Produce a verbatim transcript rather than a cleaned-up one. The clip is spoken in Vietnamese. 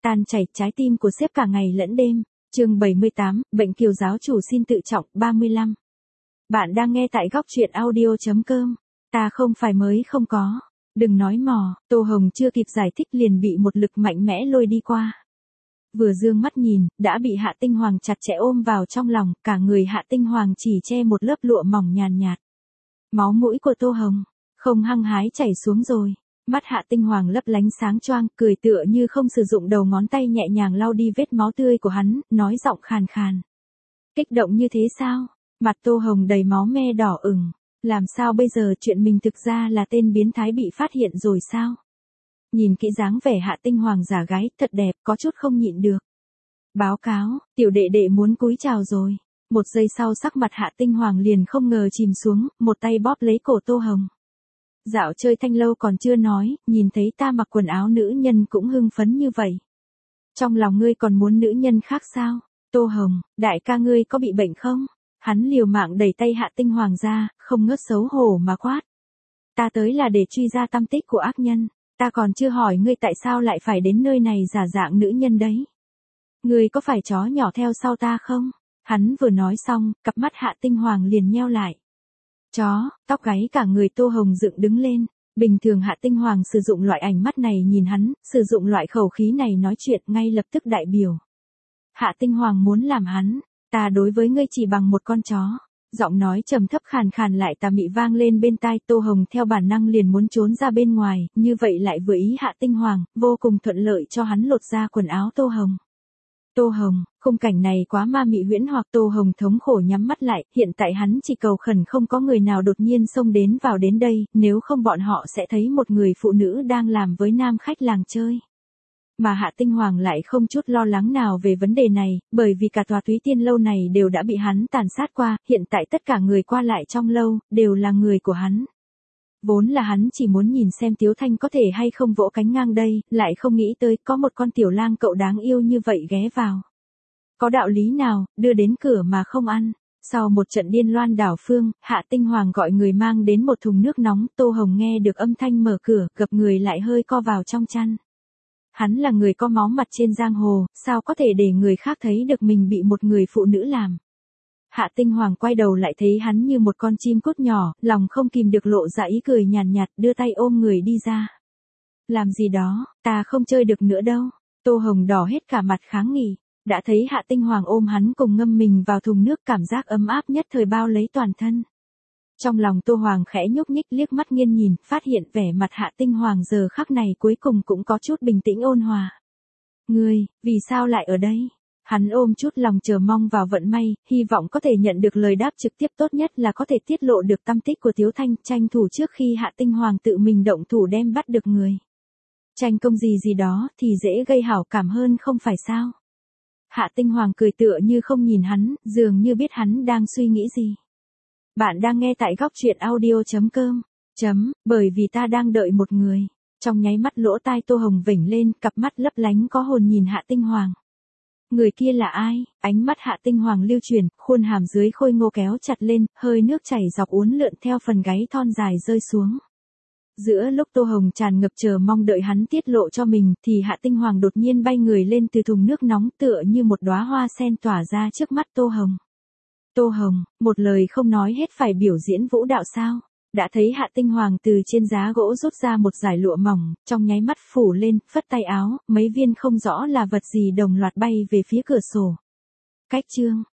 tan chảy trái tim của sếp cả ngày lẫn đêm. Chương bảy mươi tám, bệnh kiều giáo chủ xin tự trọng. ba mươi lăm. Bạn đang nghe tại góc truyện audio chấm com. Ta không phải mới không có. Đừng nói mò. Tô Hồng chưa kịp giải thích liền bị một lực mạnh mẽ lôi đi qua. Vừa dương mắt nhìn, đã bị Hạ Tinh Hoàng chặt chẽ ôm vào trong lòng, cả người Hạ Tinh Hoàng chỉ che một lớp lụa mỏng nhàn nhạt. Máu mũi của Tô Hồng không hăng hái chảy xuống rồi. Mắt Hạ Tinh Hoàng lấp lánh sáng choang, cười tựa như không sử dụng đầu ngón tay nhẹ nhàng lau đi vết máu tươi của hắn, nói giọng khàn khàn. Kích động như thế sao? Mặt Tô Hồng đầy máu me đỏ ửng. Làm sao bây giờ, chuyện mình thực ra là tên biến thái bị phát hiện rồi sao? Nhìn kỹ dáng vẻ Hạ Tinh Hoàng giả gái, thật đẹp, có chút không nhịn được. Báo cáo, tiểu đệ đệ muốn cúi chào rồi. Một giây sau sắc mặt Hạ Tinh Hoàng liền không ngờ chìm xuống, một tay bóp lấy cổ Tô Hồng. Dạo chơi thanh lâu còn chưa nói, nhìn thấy ta mặc quần áo nữ nhân cũng hưng phấn như vậy. Trong lòng ngươi còn muốn nữ nhân khác sao? Tô Hồng, đại ca ngươi có bị bệnh không? Hắn liều mạng đẩy tay Hạ Tinh Hoàng ra, không ngớt xấu hổ mà quát. Ta tới là để truy ra tăm tích của ác nhân, ta còn chưa hỏi ngươi tại sao lại phải đến nơi này giả dạng nữ nhân đấy. Ngươi có phải chó nhỏ theo sau ta không? Hắn vừa nói xong, cặp mắt Hạ Tinh Hoàng liền nheo lại. Chó, tóc gáy cả người Tô Hồng dựng đứng lên. Bình thường Hạ Tinh Hoàng sử dụng loại ánh mắt này nhìn hắn, sử dụng loại khẩu khí này nói chuyện ngay lập tức đại biểu. Hạ Tinh Hoàng muốn làm hắn, ta đối với ngươi chỉ bằng một con chó. Giọng nói trầm thấp khàn khàn lại tà mị vang lên bên tai. Tô Hồng theo bản năng liền muốn trốn ra bên ngoài, như vậy lại vừa ý Hạ Tinh Hoàng, vô cùng thuận lợi cho hắn lột ra quần áo Tô Hồng. Tô Hồng, khung cảnh này quá ma mị huyễn hoặc. Tô Hồng thống khổ nhắm mắt lại, hiện tại hắn chỉ cầu khẩn không có người nào đột nhiên xông đến vào đến đây, nếu không bọn họ sẽ thấy một người phụ nữ đang làm với nam khách làng chơi. Mà Hạ Tinh Hoàng lại không chút lo lắng nào về vấn đề này, bởi vì cả tòa Túy Tiên lâu này đều đã bị hắn tàn sát qua, hiện tại tất cả người qua lại trong lâu, đều là người của hắn. Vốn là hắn chỉ muốn nhìn xem Tiếu Thanh có thể hay không vỗ cánh ngang đây, lại không nghĩ tới có một con tiểu lang cậu đáng yêu như vậy ghé vào. Có đạo lý nào, đưa đến cửa mà không ăn. Sau một trận điên loan đảo phương, Hạ Tinh Hoàng gọi người mang đến một thùng nước nóng. Tô Hồng nghe được âm thanh mở cửa, gập người lại hơi co vào trong chăn. Hắn là người có máu mặt trên giang hồ, sao có thể để người khác thấy được mình bị một người phụ nữ làm. Hạ Tinh Hoàng quay đầu lại thấy hắn như một con chim cút nhỏ, lòng không kìm được lộ ra ý cười nhàn nhạt, đưa tay ôm người đi ra. Làm gì đó, ta không chơi được nữa đâu. Tô Hồng đỏ hết cả mặt kháng nghị. Đã thấy Hạ Tinh Hoàng ôm hắn cùng ngâm mình vào thùng nước, cảm giác ấm áp nhất thời bao lấy toàn thân. Trong lòng Tô Hoàng khẽ nhúc nhích, liếc mắt nghiêng nhìn, phát hiện vẻ mặt Hạ Tinh Hoàng giờ khắc này cuối cùng cũng có chút bình tĩnh ôn hòa. Ngươi, vì sao lại ở đây? Hắn ôm chút lòng chờ mong vào vận may, hy vọng có thể nhận được lời đáp trực tiếp, tốt nhất là có thể tiết lộ được tăm tích của Tiếu Thanh, tranh thủ trước khi Hạ Tinh Hoàng tự mình động thủ đem bắt được người. Tranh công gì gì đó thì dễ gây hảo cảm hơn không phải sao? Hạ Tinh Hoàng cười tựa như không nhìn hắn, dường như biết hắn đang suy nghĩ gì. Bạn đang nghe tại góc truyện audio chấm com. Chấm, bởi vì ta đang đợi một người. Trong nháy mắt lỗ tai Tô Hồng vểnh lên, cặp mắt lấp lánh có hồn nhìn Hạ Tinh Hoàng. Người kia là ai? Ánh mắt Hạ Tinh Hoàng lưu chuyển, khuôn hàm dưới khôi ngô kéo chặt lên, hơi nước chảy dọc uốn lượn theo phần gáy thon dài rơi xuống. Giữa lúc Tô Hồng tràn ngập chờ mong đợi hắn tiết lộ cho mình, thì Hạ Tinh Hoàng đột nhiên bay người lên từ thùng nước nóng tựa như một đóa hoa sen tỏa ra trước mắt Tô Hồng. Tô Hồng, một lời không nói hết phải biểu diễn vũ đạo sao? Đã thấy Hạ Tinh Hoàng từ trên giá gỗ rút ra một dải lụa mỏng, trong nháy mắt phủ lên, phất tay áo, mấy viên không rõ là vật gì đồng loạt bay về phía cửa sổ. Cách chương,